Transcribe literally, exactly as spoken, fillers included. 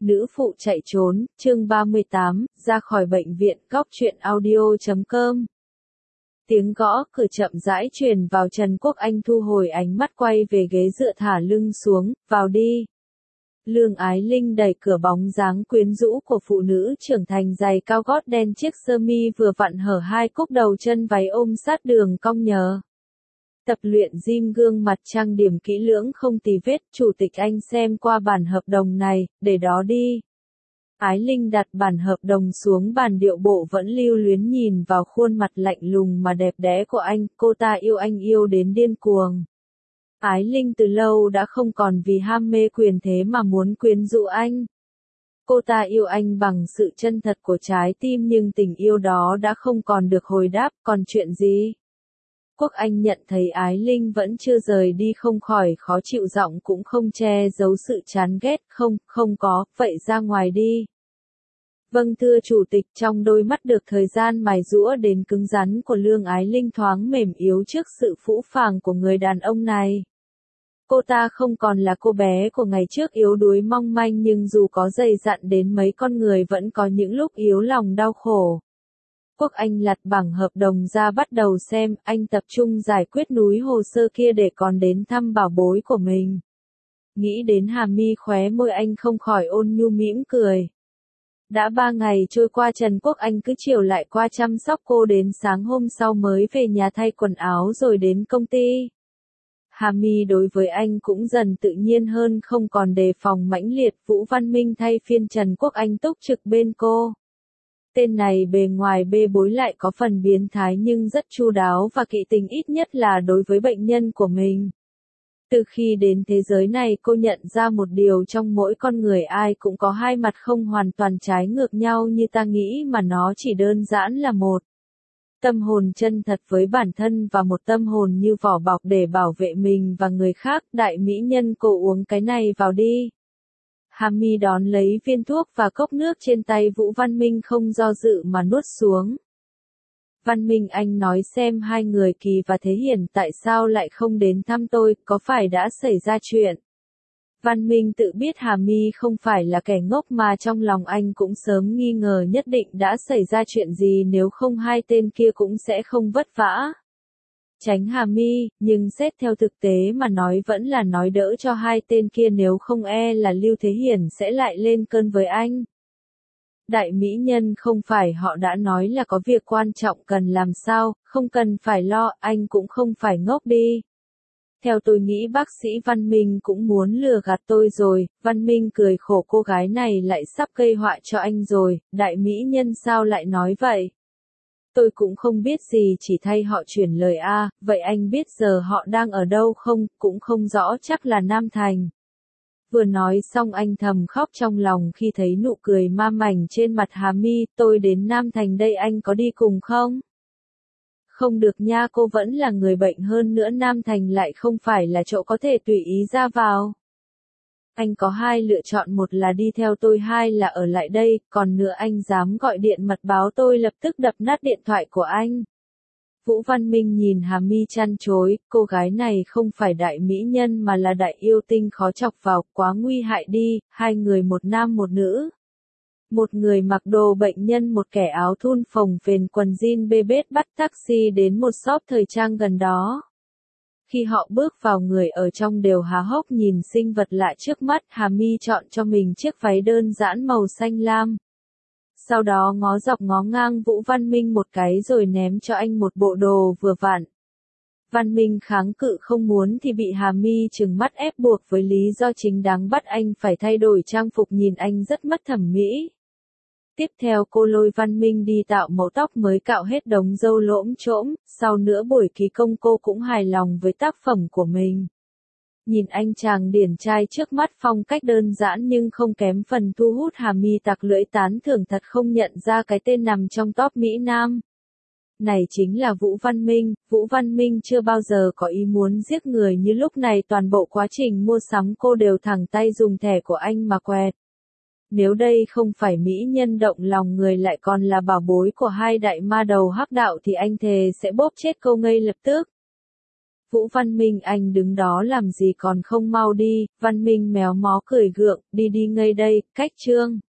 Nữ phụ chạy trốn, chương ba mươi tám, ra khỏi bệnh viện, góc truyện audio chấm com. Tiếng gõ cửa chậm rãi truyền vào, Trần Quốc Anh thu hồi ánh mắt quay về ghế dựa thả lưng xuống, vào đi. Lương Ái Linh đẩy cửa, bóng dáng quyến rũ của phụ nữ trưởng thành giày cao gót đen, chiếc sơ mi vừa vặn hở hai cúc đầu chân, váy ôm sát đường cong nhờ. Tập luyện gym, gương mặt trang điểm kỹ lưỡng không tì vết. Chủ tịch Anh xem qua bản hợp đồng này, để đó đi. Ái Linh đặt bản hợp đồng xuống bàn, điệu bộ vẫn lưu luyến nhìn vào khuôn mặt lạnh lùng mà đẹp đẽ của anh. Cô ta yêu anh yêu đến điên cuồng. Ái Linh từ lâu đã không còn vì ham mê quyền thế mà muốn quyến rũ anh. Cô ta yêu anh bằng sự chân thật của trái tim, nhưng tình yêu đó đã không còn được hồi đáp. Còn chuyện gì? Quốc Anh nhận thấy Ái Linh vẫn chưa rời đi không khỏi khó chịu, giọng cũng không che giấu sự chán ghét. Không, không có, vậy ra ngoài đi. Vâng thưa chủ tịch. Trong đôi mắt được thời gian mài giũa đến cứng rắn của Lương Ái Linh thoáng mềm yếu trước sự phũ phàng của người đàn ông này. Cô ta không còn là cô bé của ngày trước yếu đuối mong manh, nhưng dù có dày dặn đến mấy, con người vẫn có những lúc yếu lòng đau khổ. Quốc Anh lật bảng hợp đồng ra bắt đầu xem. Anh tập trung giải quyết núi hồ sơ kia để còn đến thăm bảo bối của mình. Nghĩ đến Hà Mi, khóe môi anh không khỏi ôn nhu mỉm cười. Đã ba ngày trôi qua, Trần Quốc Anh cứ chiều lại qua chăm sóc cô, đến sáng hôm sau mới về nhà thay quần áo rồi đến công ty. Hà Mi đối với anh cũng dần tự nhiên hơn, không còn đề phòng mãnh liệt. Vũ Văn Minh thay phiên Trần Quốc Anh túc trực bên cô. Tên này bề ngoài bê bối lại có phần biến thái, nhưng rất chu đáo và kỹ tính, ít nhất là đối với bệnh nhân của mình. Từ khi đến thế giới này, cô nhận ra một điều, trong mỗi con người ai cũng có hai mặt, không hoàn toàn trái ngược nhau như ta nghĩ, mà nó chỉ đơn giản là một tâm hồn chân thật với bản thân và một tâm hồn như vỏ bọc để bảo vệ mình và người khác. Đại mỹ nhân, cô uống cái này vào đi. Hà Mi đón lấy viên thuốc và cốc nước trên tay Vũ Văn Minh, không do dự mà nuốt xuống. Văn Minh, anh nói xem, hai người Kỳ và Thế Hiển tại sao lại không đến thăm tôi, có phải đã xảy ra chuyện? Văn Minh tự biết Hà Mi không phải là kẻ ngốc, mà trong lòng anh cũng sớm nghi ngờ nhất định đã xảy ra chuyện gì, nếu không hai tên kia cũng sẽ không vất vả tránh Hà Mi, nhưng xét theo thực tế mà nói vẫn là nói đỡ cho hai tên kia, nếu không e là Lưu Thế Hiển sẽ lại lên cơn với anh. Đại mỹ nhân, không phải họ đã nói là có việc quan trọng cần làm sao, không cần phải lo, anh cũng không phải ngốc đi. Theo tôi nghĩ bác sĩ Văn Minh cũng muốn lừa gạt tôi rồi. Văn Minh cười khổ, cô gái này lại sắp gây họa cho anh rồi. Đại mỹ nhân, sao lại nói vậy? Tôi cũng không biết gì, chỉ thay họ chuyển lời a. À, vậy anh biết giờ họ đang ở đâu không? Cũng không rõ, chắc là Nam Thành. Vừa nói xong anh thầm khóc trong lòng khi thấy nụ cười ma mảnh trên mặt Hà Mi. Tôi đến Nam Thành đây, anh có đi cùng không? Không được nha, cô vẫn là người bệnh, hơn nữa Nam Thành lại không phải là chỗ có thể tùy ý ra vào. Anh có hai lựa chọn, một là đi theo tôi, hai là ở lại đây, còn nữa anh dám gọi điện mật báo tôi lập tức đập nát điện thoại của anh. Vũ Văn Minh nhìn Hà Mi chăn chối, cô gái này không phải đại mỹ nhân mà là đại yêu tinh khó chọc vào, quá nguy hại đi. Hai người, một nam một nữ. Một người mặc đồ bệnh nhân, một kẻ áo thun phồng phềnh quần jean bê bết bắt taxi đến một shop thời trang gần đó. Khi họ bước vào, người ở trong đều há hốc nhìn sinh vật lạ trước mắt. Hà Mi chọn cho mình chiếc váy đơn giản màu xanh lam. Sau đó ngó dọc ngó ngang Vũ Văn Minh một cái rồi ném cho anh một bộ đồ vừa vặn. Văn Minh kháng cự không muốn thì bị Hà Mi trừng mắt ép buộc với lý do chính đáng bắt anh phải thay đổi trang phục, nhìn anh rất mất thẩm mỹ. Tiếp theo cô lôi Văn Minh đi tạo mẫu tóc mới, cạo hết đống râu lỗm chỗm. Sau nửa buổi ký công, cô cũng hài lòng với tác phẩm của mình. Nhìn anh chàng điển trai trước mắt, phong cách đơn giản nhưng không kém phần thu hút, Hà Mi tặc lưỡi tán thưởng, thật không nhận ra cái tên nằm trong top Mỹ Nam. Này chính là Vũ Văn Minh. Vũ Văn Minh chưa bao giờ có ý muốn giết người như lúc này, toàn bộ quá trình mua sắm cô đều thẳng tay dùng thẻ của anh mà quẹt. Nếu đây không phải mỹ nhân động lòng người, lại còn là bảo bối của hai đại ma đầu hắc đạo, thì anh thề sẽ bóp chết cô ngay lập tức. Vũ Văn Minh anh đứng đó làm gì còn không mau đi, Văn Minh méo mó cười gượng, đi đi ngay đây, cách Trương.